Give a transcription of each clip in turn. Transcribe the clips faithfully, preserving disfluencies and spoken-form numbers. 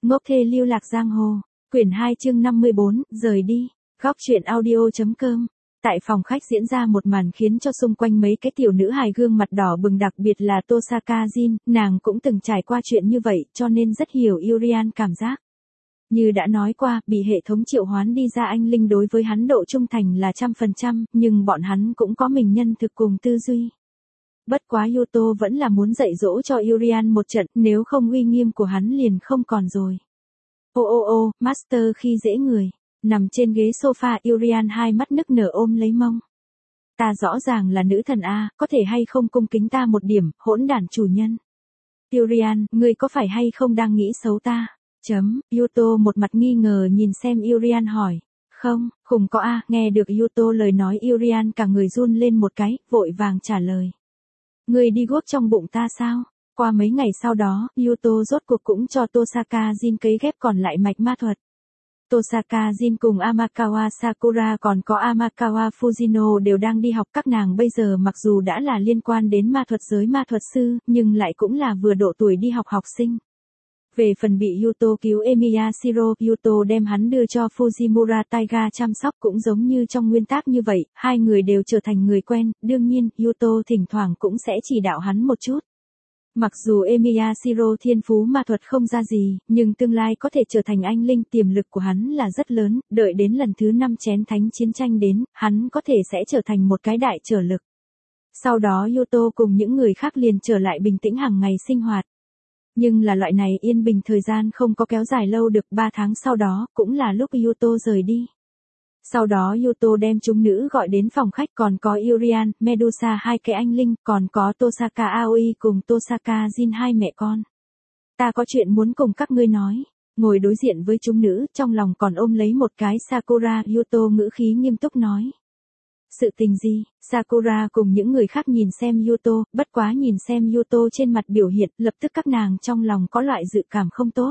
Ngốc thê lưu lạc giang hồ. Quyển hai chương năm mươi bốn, rời đi. Góc truyện audio.com. Tại phòng khách diễn ra một màn khiến cho xung quanh mấy cái tiểu nữ hài gương mặt đỏ bừng, đặc biệt là Tosaka Jin, nàng cũng từng trải qua chuyện như vậy cho nên rất hiểu Urian cảm giác. Như đã nói qua, bị hệ thống triệu hoán đi ra anh linh đối với hắn độ trung thành là trăm phần trăm, nhưng bọn hắn cũng có mình nhân thực cùng tư duy. Bất quá Yuto vẫn là muốn dạy dỗ cho Urian một trận, nếu không uy nghiêm của hắn liền không còn rồi. Ô ô ô, Master khi dễ người. Nằm trên ghế sofa, Urian hai mắt nức nở ôm lấy mông. Ta rõ ràng là nữ thần A, có thể hay không cung kính ta một điểm, hỗn đản chủ nhân. Urian, ngươi có phải hay không đang nghĩ xấu ta? Chấm, Yuto một mặt nghi ngờ nhìn xem Urian hỏi. Không, khùng có A, nghe được Yuto lời nói Urian cả người run lên một cái, vội vàng trả lời. Ngươi đi guốc trong bụng ta sao? Qua mấy ngày sau đó, Yuto rốt cuộc cũng cho Tosaka Jin cấy ghép còn lại mạch ma thuật. Tosaka Jin cùng Amakawa Sakura còn có Amakawa Fujino đều đang đi học, các nàng bây giờ mặc dù đã là liên quan đến ma thuật giới ma thuật sư, nhưng lại cũng là vừa độ tuổi đi học học sinh. Về phần bị Yuto cứu Emiyashiro, Yuto đem hắn đưa cho Fujimura Taiga chăm sóc cũng giống như trong nguyên tắc như vậy, hai người đều trở thành người quen, đương nhiên, Yuto thỉnh thoảng cũng sẽ chỉ đạo hắn một chút. Mặc dù Emiyashiro thiên phú ma thuật không ra gì, nhưng tương lai có thể trở thành anh linh, tiềm lực của hắn là rất lớn, đợi đến lần thứ năm chén thánh chiến tranh đến, hắn có thể sẽ trở thành một cái đại trở lực. Sau đó Yuto cùng những người khác liền trở lại bình tĩnh hàng ngày sinh hoạt. Nhưng là loại này yên bình thời gian không có kéo dài lâu được, ba tháng sau đó, cũng là lúc Yuto rời đi. Sau đó Yuto đem chúng nữ gọi đến phòng khách, còn có Urian, Medusa hai cái anh linh, còn có Tosaka Aoi cùng Tosaka Jin hai mẹ con. Ta có chuyện muốn cùng các ngươi nói. Ngồi đối diện với chúng nữ, trong lòng còn ôm lấy một cái Sakura, Yuto ngữ khí nghiêm túc nói. Sự tình gì? Sakura cùng những người khác nhìn xem Yuto, bất quá nhìn xem Yuto trên mặt biểu hiện, lập tức các nàng trong lòng có loại dự cảm không tốt.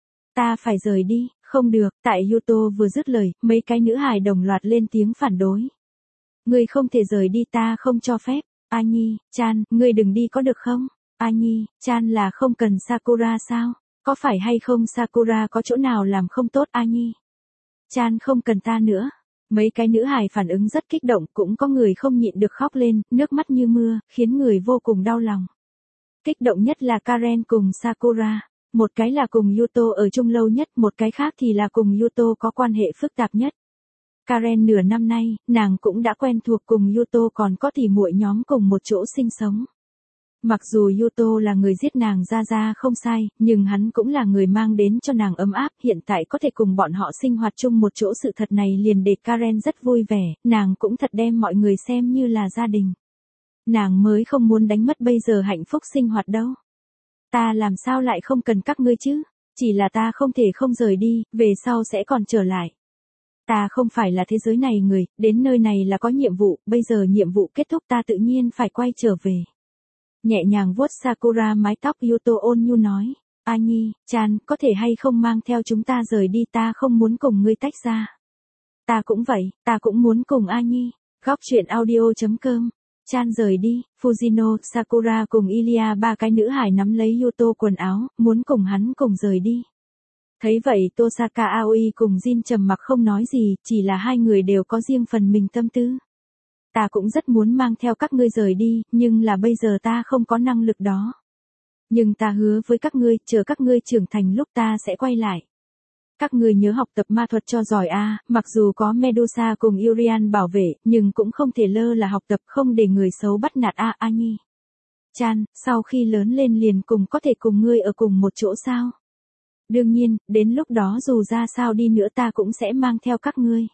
Ta phải rời đi. Không được, tại Yuto vừa dứt lời, mấy cái nữ hài đồng loạt lên tiếng phản đối. Ngươi không thể rời đi, ta không cho phép. Anyi, Chan, ngươi đừng đi có được không? Anyi, Chan là không cần Sakura sao? Có phải hay không Sakura có chỗ nào làm không tốt? Anyi, Chan không cần ta nữa. Mấy cái nữ hài phản ứng rất kích động, cũng có người không nhịn được khóc lên, nước mắt như mưa, khiến người vô cùng đau lòng. Kích động nhất là Karen cùng Sakura. Một cái là cùng Yuto ở chung lâu nhất, một cái khác thì là cùng Yuto có quan hệ phức tạp nhất. Karen nửa năm nay, nàng cũng đã quen thuộc cùng Yuto, còn có tỉ muội nhóm cùng một chỗ sinh sống. Mặc dù Yuto là người giết nàng ra ra không sai, nhưng hắn cũng là người mang đến cho nàng ấm áp, hiện tại có thể cùng bọn họ sinh hoạt chung một chỗ, sự thật này liền để Karen rất vui vẻ, nàng cũng thật đem mọi người xem như là gia đình. Nàng mới không muốn đánh mất bây giờ hạnh phúc sinh hoạt đâu. Ta làm sao lại không cần các ngươi chứ? Chỉ là ta không thể không rời đi, về sau sẽ còn trở lại. Ta không phải là thế giới này người, đến nơi này là có nhiệm vụ, bây giờ nhiệm vụ kết thúc ta tự nhiên phải quay trở về. Nhẹ nhàng vuốt Sakura mái tóc, Yuto ôn nhu nói. Anyi, Chan, có thể hay không mang theo chúng ta rời đi, ta không muốn cùng ngươi tách ra. Ta cũng vậy, ta cũng muốn cùng Anyi. Góc truyện audio.com. Chan rời đi, Fujino, Sakura cùng Ilia ba cái nữ hài nắm lấy Yuto quần áo, muốn cùng hắn cùng rời đi. Thấy vậy Tosaka Aoi cùng Jin trầm mặc không nói gì, chỉ là hai người đều có riêng phần mình tâm tư. Ta cũng rất muốn mang theo các ngươi rời đi, nhưng là bây giờ ta không có năng lực đó. Nhưng ta hứa với các ngươi, chờ các ngươi trưởng thành lúc ta sẽ quay lại. Các người nhớ học tập ma thuật cho giỏi a, mặc dù có Medusa cùng Urian bảo vệ, nhưng cũng không thể lơ là học tập, không để người xấu bắt nạt a. Anyi, Chan, sau khi lớn lên liền cùng có thể cùng ngươi ở cùng một chỗ sao? Đương nhiên, đến lúc đó dù ra sao đi nữa ta cũng sẽ mang theo các ngươi.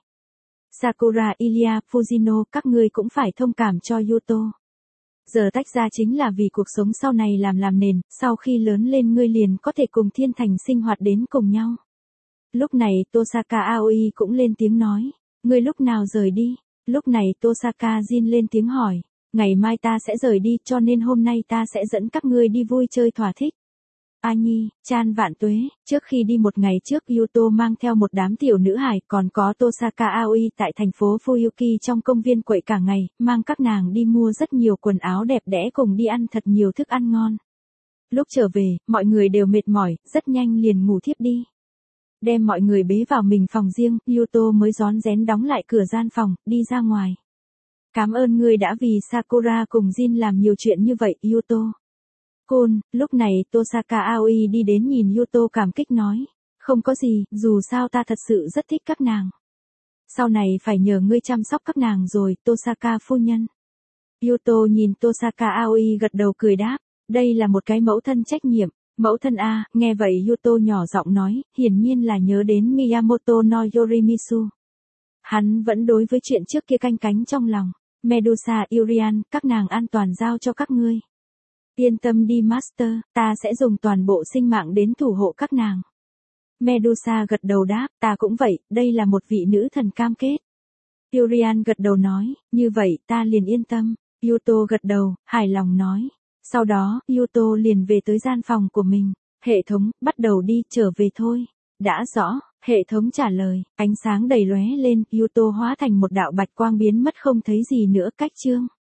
Sakura, Ilia, Fujino, các ngươi cũng phải thông cảm cho Yuto. Giờ tách ra chính là vì cuộc sống sau này làm làm nền, sau khi lớn lên ngươi liền có thể cùng thiên thành sinh hoạt đến cùng nhau. Lúc này Tosaka Aoi cũng lên tiếng nói, ngươi lúc nào rời đi? Lúc này Tosaka Jin lên tiếng hỏi, ngày mai ta sẽ rời đi, cho nên hôm nay ta sẽ dẫn các ngươi đi vui chơi thỏa thích. Anyi, Chan vạn tuế, trước khi đi một ngày trước Yuto mang theo một đám tiểu nữ hài, còn có Tosaka Aoi tại thành phố Fuyuki trong công viên quậy cả ngày, mang các nàng đi mua rất nhiều quần áo đẹp đẽ cùng đi ăn thật nhiều thức ăn ngon. Lúc trở về, mọi người đều mệt mỏi, rất nhanh liền ngủ thiếp đi. Đem mọi người bế vào mình phòng riêng, Yuto mới rón rén đóng lại cửa gian phòng, đi ra ngoài. Cảm ơn ngươi đã vì Sakura cùng Jin làm nhiều chuyện như vậy, Yuto. Côn, lúc này Tosaka Aoi đi đến nhìn Yuto cảm kích nói. Không có gì, dù sao ta thật sự rất thích các nàng. Sau này phải nhờ ngươi chăm sóc các nàng rồi, Tosaka phu nhân. Yuto nhìn Tosaka Aoi gật đầu cười đáp. Đây là một cái mẫu thân trách nhiệm. Mẫu thân a, nghe vậy Yuto nhỏ giọng nói, hiển nhiên là nhớ đến Miyamoto no Yorimizu. Hắn vẫn đối với chuyện trước kia canh cánh trong lòng. Medusa Urian, các nàng an toàn giao cho các ngươi. Yên tâm đi Master, ta sẽ dùng toàn bộ sinh mạng đến thủ hộ các nàng. Medusa gật đầu đáp, ta cũng vậy, đây là một vị nữ thần cam kết. Urian gật đầu nói, như vậy ta liền yên tâm. Yuto gật đầu, hài lòng nói. Sau đó, Yuto liền về tới gian phòng của mình. Hệ thống, bắt đầu đi, trở về thôi. Đã rõ, hệ thống trả lời, ánh sáng đầy lóe lên, Yuto hóa thành một đạo bạch quang biến mất không thấy gì nữa cách chương.